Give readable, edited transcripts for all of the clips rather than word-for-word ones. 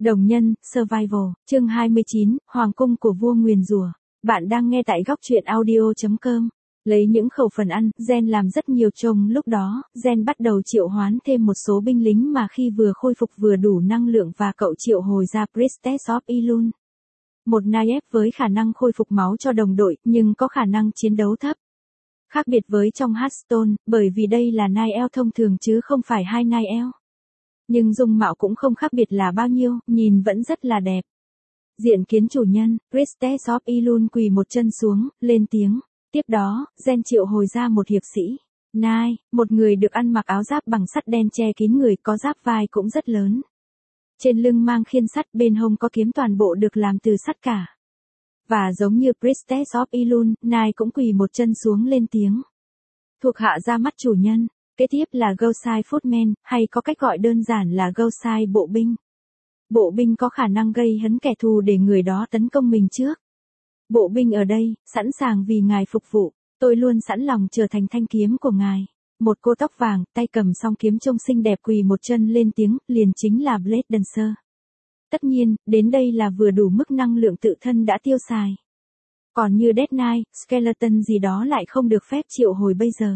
Đồng nhân, Survival, chương 29, Hoàng cung của vua nguyền rủa. Bạn đang nghe tại góc truyện audio.com. Lấy những khẩu phần ăn, Gen làm rất nhiều trông lúc đó, Gen bắt đầu triệu hoán thêm một số binh lính mà khi vừa khôi phục vừa đủ năng lượng và cậu triệu hồi ra Priestess of Elun. Một Naive với khả năng khôi phục máu cho đồng đội, nhưng có khả năng chiến đấu thấp. Khác biệt với trong Hearthstone, bởi vì đây là Naive thông thường chứ không phải hai Naive. Nhưng dung mạo cũng không khác biệt là bao nhiêu, nhìn vẫn rất là đẹp. Diện kiến chủ nhân, Priestess of Elun quỳ một chân xuống, lên tiếng. Tiếp đó, Gen triệu hồi ra một hiệp sĩ. Nai, một người được ăn mặc áo giáp bằng sắt đen che kín người, có giáp vai cũng rất lớn. Trên lưng mang khiên sắt, bên hông có kiếm, toàn bộ được làm từ sắt cả. Và giống như Priestess of Elun, Nai cũng quỳ một chân xuống lên tiếng. Thuộc hạ ra mắt chủ nhân. Kế tiếp là Gaussai Footman, hay có cách gọi đơn giản là Gaussai bộ binh. Bộ binh có khả năng gây hấn kẻ thù để người đó tấn công mình trước. Bộ binh ở đây, sẵn sàng vì ngài phục vụ, tôi luôn sẵn lòng trở thành thanh kiếm của ngài. Một cô tóc vàng, tay cầm song kiếm trông xinh đẹp quỳ một chân lên tiếng, liền chính là Blade Dancer. Tất nhiên, đến đây là vừa đủ mức năng lượng tự thân đã tiêu xài. Còn như Death Knight, Skeleton gì đó lại không được phép triệu hồi bây giờ.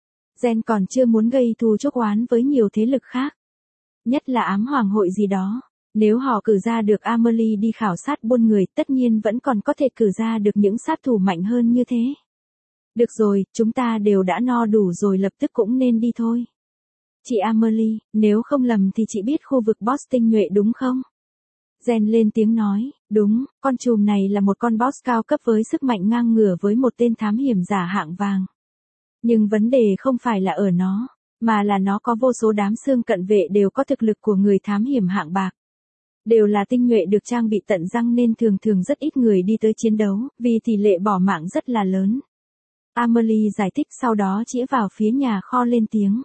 Gen còn chưa muốn gây thù chuốc oán với nhiều thế lực khác. Nhất là ám hoàng hội gì đó. Nếu họ cử ra được Amelie đi khảo sát buôn người, tất nhiên vẫn còn có thể cử ra được những sát thủ mạnh hơn như thế. Được rồi, chúng ta đều đã no đủ rồi, lập tức cũng nên đi thôi. Chị Amelie, nếu không lầm thì chị biết khu vực boss tinh nhuệ đúng không? Gen lên tiếng nói, đúng, con trùm này là một con boss cao cấp với sức mạnh ngang ngửa với một tên thám hiểm giả hạng vàng. Nhưng vấn đề không phải là ở nó, mà là nó có vô số đám xương cận vệ đều có thực lực của người thám hiểm hạng bạc. Đều là tinh nhuệ được trang bị tận răng nên thường thường rất ít người đi tới chiến đấu, vì tỷ lệ bỏ mạng rất là lớn. Amelie giải thích, sau đó chĩa vào phía nhà kho lên tiếng.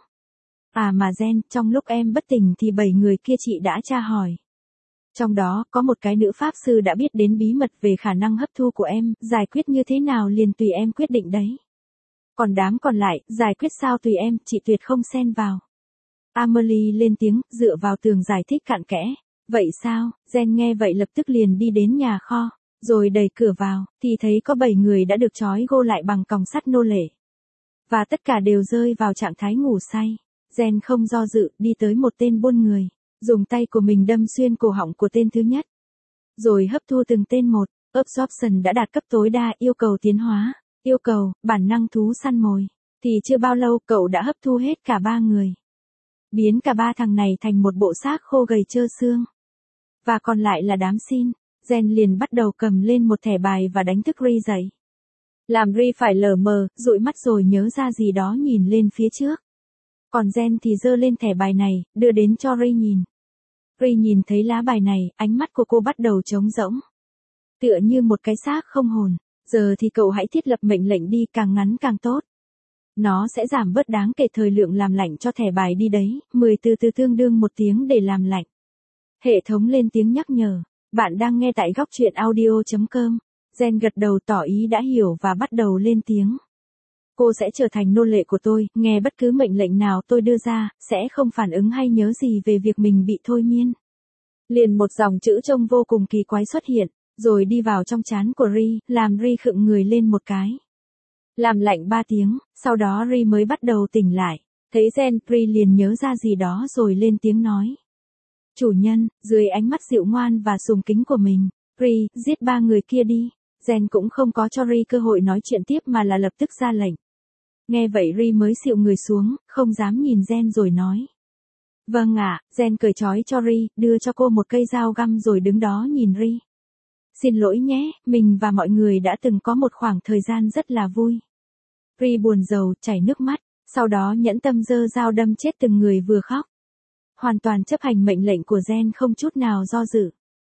À mà Gen, trong lúc em bất tỉnh thì 7 người kia chị đã tra hỏi. Trong đó, có một cái nữ pháp sư đã biết đến bí mật về khả năng hấp thu của em, giải quyết như thế nào liền tùy em quyết định đấy. Còn đám còn lại, giải quyết sao tùy em, chị tuyệt không xen vào. Amelie lên tiếng, dựa vào tường giải thích cặn kẽ. Vậy sao? Gen nghe vậy lập tức liền đi đến nhà kho, rồi đẩy cửa vào, thì thấy có 7 người đã được trói gô lại bằng còng sắt nô lệ. Và tất cả đều rơi vào trạng thái ngủ say. Gen không do dự, đi tới một tên buôn người, dùng tay của mình đâm xuyên cổ họng của tên thứ nhất. Rồi hấp thu từng tên một. Absorption đã đạt cấp tối đa, yêu cầu tiến hóa. Yêu cầu, bản năng thú săn mồi. Thì chưa bao lâu cậu đã hấp thu hết cả 3 người. Biến cả 3 thằng này thành một bộ xác khô gầy trơ xương. Và còn lại là đám xin. Gen liền bắt đầu cầm lên một thẻ bài và đánh thức Ri dậy. Làm Ri phải lờ mờ, dụi mắt rồi nhớ ra gì đó nhìn lên phía trước. Còn Gen thì giơ lên thẻ bài này, đưa đến cho Ri nhìn. Ri nhìn thấy lá bài này, ánh mắt của cô bắt đầu trống rỗng. Tựa như một cái xác không hồn. Giờ thì cậu hãy thiết lập mệnh lệnh đi, càng ngắn càng tốt. Nó sẽ giảm bớt đáng kể thời lượng làm lạnh cho thẻ bài đi đấy, 10 từ tương đương 1 tiếng để làm lạnh. Hệ thống lên tiếng nhắc nhở, bạn đang nghe tại góc truyện audio.com. Gen gật đầu tỏ ý đã hiểu và bắt đầu lên tiếng. Cô sẽ trở thành nô lệ của tôi, nghe bất cứ mệnh lệnh nào tôi đưa ra, sẽ không phản ứng hay nhớ gì về việc mình bị thôi miên. Liền một dòng chữ trông vô cùng kỳ quái xuất hiện, rồi đi vào trong trán của Ri, làm Ri khựng người lên một cái. Làm lạnh 3 tiếng, sau đó Ri mới bắt đầu tỉnh lại. Thấy Gen, Ri liền nhớ ra gì đó rồi lên tiếng nói. Chủ nhân, dưới ánh mắt dịu ngoan và sùng kính của mình, Ri, giết 3 người kia đi. Gen cũng không có cho Ri cơ hội nói chuyện tiếp mà là lập tức ra lệnh. Nghe vậy Ri mới xịu người xuống, không dám nhìn Gen rồi nói. Vâng ạ, Gen cởi trói cho Ri, đưa cho cô một cây dao găm rồi đứng đó nhìn Ri. Xin lỗi nhé, mình và mọi người đã từng có một khoảng thời gian rất là vui. Ri buồn rầu, chảy nước mắt, sau đó nhẫn tâm giơ dao đâm chết từng người vừa khóc. Hoàn toàn chấp hành mệnh lệnh của Gen không chút nào do dự.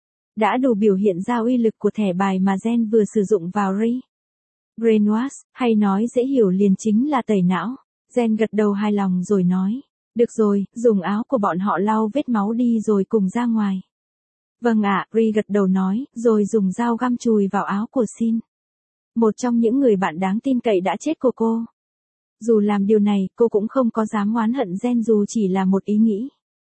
Đã đủ biểu hiện ra uy lực của thẻ bài mà Gen vừa sử dụng vào Ri. Brainwash, hay nói dễ hiểu liền chính là tẩy não. Gen gật đầu hài lòng rồi nói. Được rồi, dùng áo của bọn họ lau vết máu đi rồi cùng ra ngoài. Vâng ạ, Ri gật đầu nói, rồi dùng dao găm chùi vào áo của Sin. Một trong những người bạn đáng tin cậy đã chết của cô. Dù làm điều này, cô cũng không có dám oán hận Gen dù chỉ là một ý nghĩ.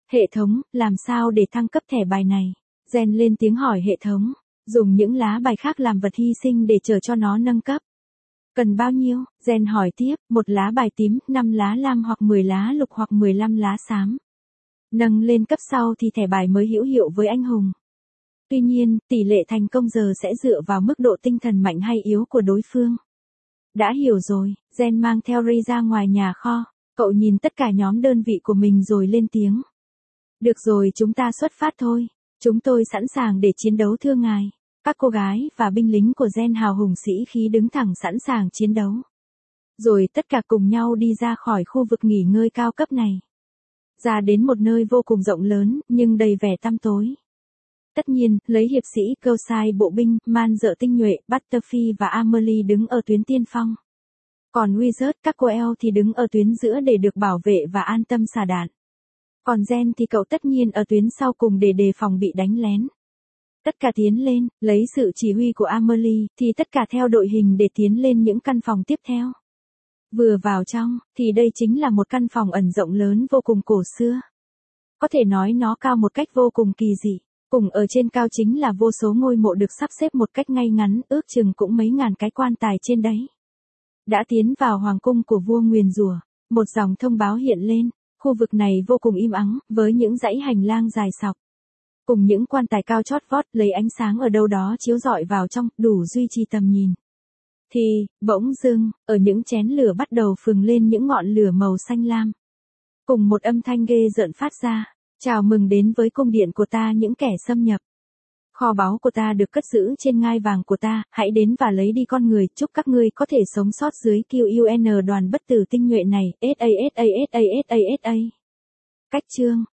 Hệ thống, làm sao để thăng cấp thẻ bài này? Gen lên tiếng hỏi hệ thống. Dùng những lá bài khác làm vật hy sinh để chờ cho nó nâng cấp. Cần bao nhiêu? Gen hỏi tiếp, 1 lá bài tím, 5 lá lam hoặc 10 lá lục hoặc 15 lá xám. Nâng lên cấp sau thì thẻ bài mới hữu hiệu với anh hùng. Tuy nhiên, tỷ lệ thành công giờ sẽ dựa vào mức độ tinh thần mạnh hay yếu của đối phương. Đã hiểu rồi, Gen mang theo Ray ra ngoài nhà kho. Cậu nhìn tất cả nhóm đơn vị của mình rồi lên tiếng. Được rồi, chúng ta xuất phát thôi. Chúng tôi sẵn sàng để chiến đấu thưa ngài. Các cô gái và binh lính của Gen hào hùng sĩ khí đứng thẳng sẵn sàng chiến đấu. Rồi tất cả cùng nhau đi ra khỏi khu vực nghỉ ngơi cao cấp này. Ra đến một nơi vô cùng rộng lớn, nhưng đầy vẻ tăm tối. Tất nhiên, lấy hiệp sĩ Kelsai bộ binh, man dợ tinh nhuệ, Butterfly và Amelie đứng ở tuyến tiên phong. Còn Wizard, các cô eo thì đứng ở tuyến giữa để được bảo vệ và an tâm xả đạn. Còn Gen thì cậu tất nhiên ở tuyến sau cùng để đề phòng bị đánh lén. Tất cả tiến lên, lấy sự chỉ huy của Amelie, thì tất cả theo đội hình để tiến lên những căn phòng tiếp theo. Vừa vào trong, thì đây chính là một căn phòng ẩn rộng lớn vô cùng cổ xưa. Có thể nói nó cao một cách vô cùng kỳ dị. Cùng ở trên cao chính là vô số ngôi mộ được sắp xếp một cách ngay ngắn, ước chừng cũng mấy ngàn cái quan tài trên đấy. Đã tiến vào hoàng cung của vua nguyền rủa, một dòng thông báo hiện lên, khu vực này vô cùng im ắng, với những dãy hành lang dài sọc. Cùng những quan tài cao chót vót lấy ánh sáng ở đâu đó chiếu rọi vào trong, đủ duy trì tầm nhìn. Thì, bỗng dưng, ở những chén lửa bắt đầu phừng lên những ngọn lửa màu xanh lam. Cùng một âm thanh ghê rợn phát ra, chào mừng đến với cung điện của ta những kẻ xâm nhập. Kho báu của ta được cất giữ trên ngai vàng của ta, hãy đến và lấy đi con người, chúc các ngươi có thể sống sót dưới QUN đoàn bất tử tinh nhuệ này, SA. Cách chương